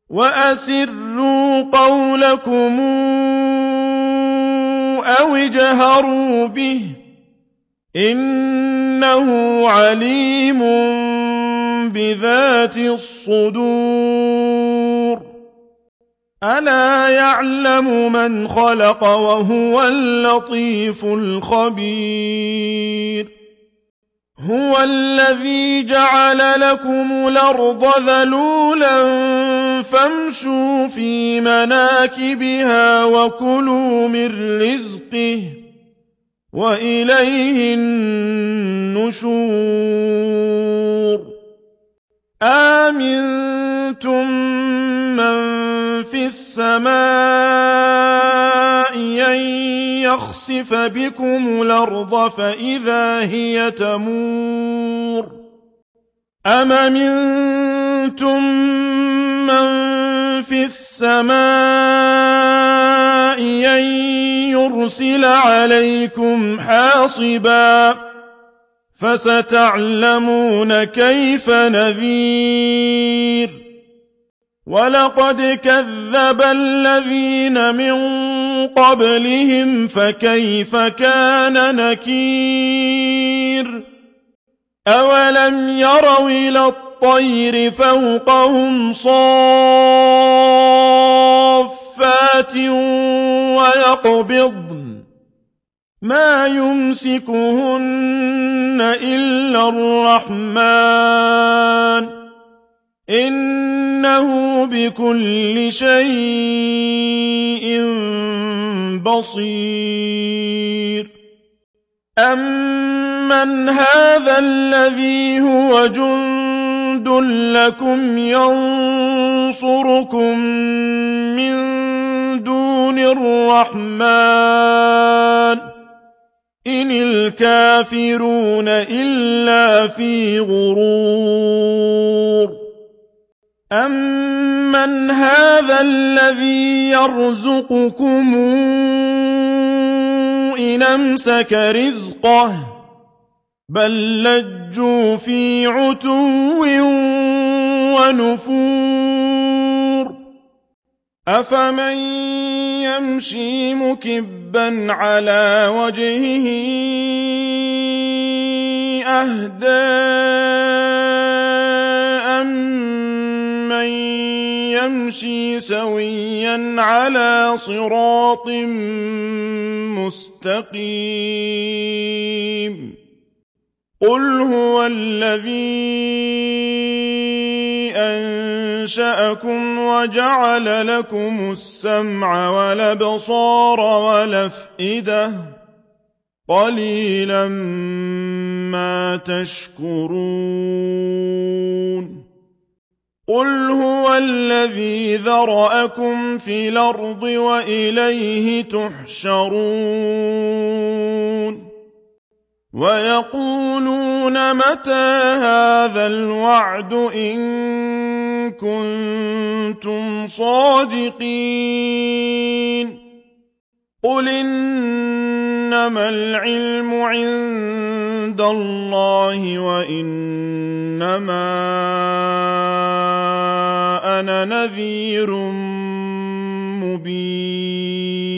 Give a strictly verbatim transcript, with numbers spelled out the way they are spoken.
وَأَسِرُّوا قَوْلَكُمْ أَوِ اجْهَرُوا بِهِ ۖ إِنَّهُ عَلِيمٌ بِذَاتِ الصُّدُورِ أَلَا يَعْلَمُ مَنْ خَلَقَ وَهُوَ اللَّطِيفُ الْخَبِيرُ هُوَ الَّذِي جَعَلَ لَكُمُ الْأَرْضَ ذَلُولًا فَامْشُوا فِي مَنَاكِبِهَا وَكُلُوا مِن رِّزْقِهِ ۖ وَإِلَيْهِ النُّشُورُ آمِنتُم مَّن فِي السَّمَاءِ أَن يَخْسِفَ بِكُمُ الْأَرْضَ فَإِذَا هِيَ تَمُورُ أَمْ أَمِنتُم مَّن فِي السَّمَاءِ أَن يُرْسِلَ عَلَيْكُمْ حَاصِبًا فَسَتَعْلَمُونَ كَيْفَ نَذِيرِ وَلَقَدْ كَذَّبَ الَّذِينَ مِن قَبْلِهِمْ فَكَيْفَ كَانَ نَكِيرِ أَوَلَمْ يَرَوْا إِلَى الطَّيْرِ فَوْقَهُمْ صَافَّاتٍ وَيَقْبِضْنَ مَا يُمْسِكُهُنَّ إِلَّا الرَّحْمَٰنُ إِنَّهُ بِكُلِّ شَيْءٍ بَصِيرٌ أَمَّنْ هَٰذَا الَّذِي هُوَ جُندٌ لَّكُمْ يَنصُرُكُم مِّن دُونِ الرَّحْمَٰنِ إِنِ الْكَافِرُونَ إِلَّا فِي غُرُورٍ أَمَّنْ هَٰذَا الَّذِي يَرْزُقُكُمْ إِنْ أَمْسَكَ رِزْقَهُ بَل لَّجُّوا فِي عُتُوٍّ وَنُفُورٍ أَفَمَن يَمْشِي مُكِبًّا عَلَىٰ وَجْهِهِ أَهْدَىٰ أَمَّن يَمْشِي سَوِيًّا عَلَىٰ صِرَاطٍ مُّسْتَقِيمٍ قُلْ هُوَ الَّذِي أَنشَأَكُمْ وَجَعَلَ لَكُمُ السَّمْعَ وَالْأَبْصَارَ وَالْأَفْئِدَةَ ۖ قَلِيلًا مَّا تَشْكُرُونَ قُلْ هُوَ الَّذِي ذَرَأَكُمْ فِي الْأَرْضِ وَإِلَيْهِ تُحْشَرُونَ وَيَقُولُونَ مَتَىٰ هَٰذَا الْوَعْدُ إِن كُنتُمْ صَادِقِينَ قُلْ إِنَّمَا الْعِلْمُ عِندَ اللَّهِ وَإِنَّمَا أَنَا نَذِيرٌ مُّبِينٌ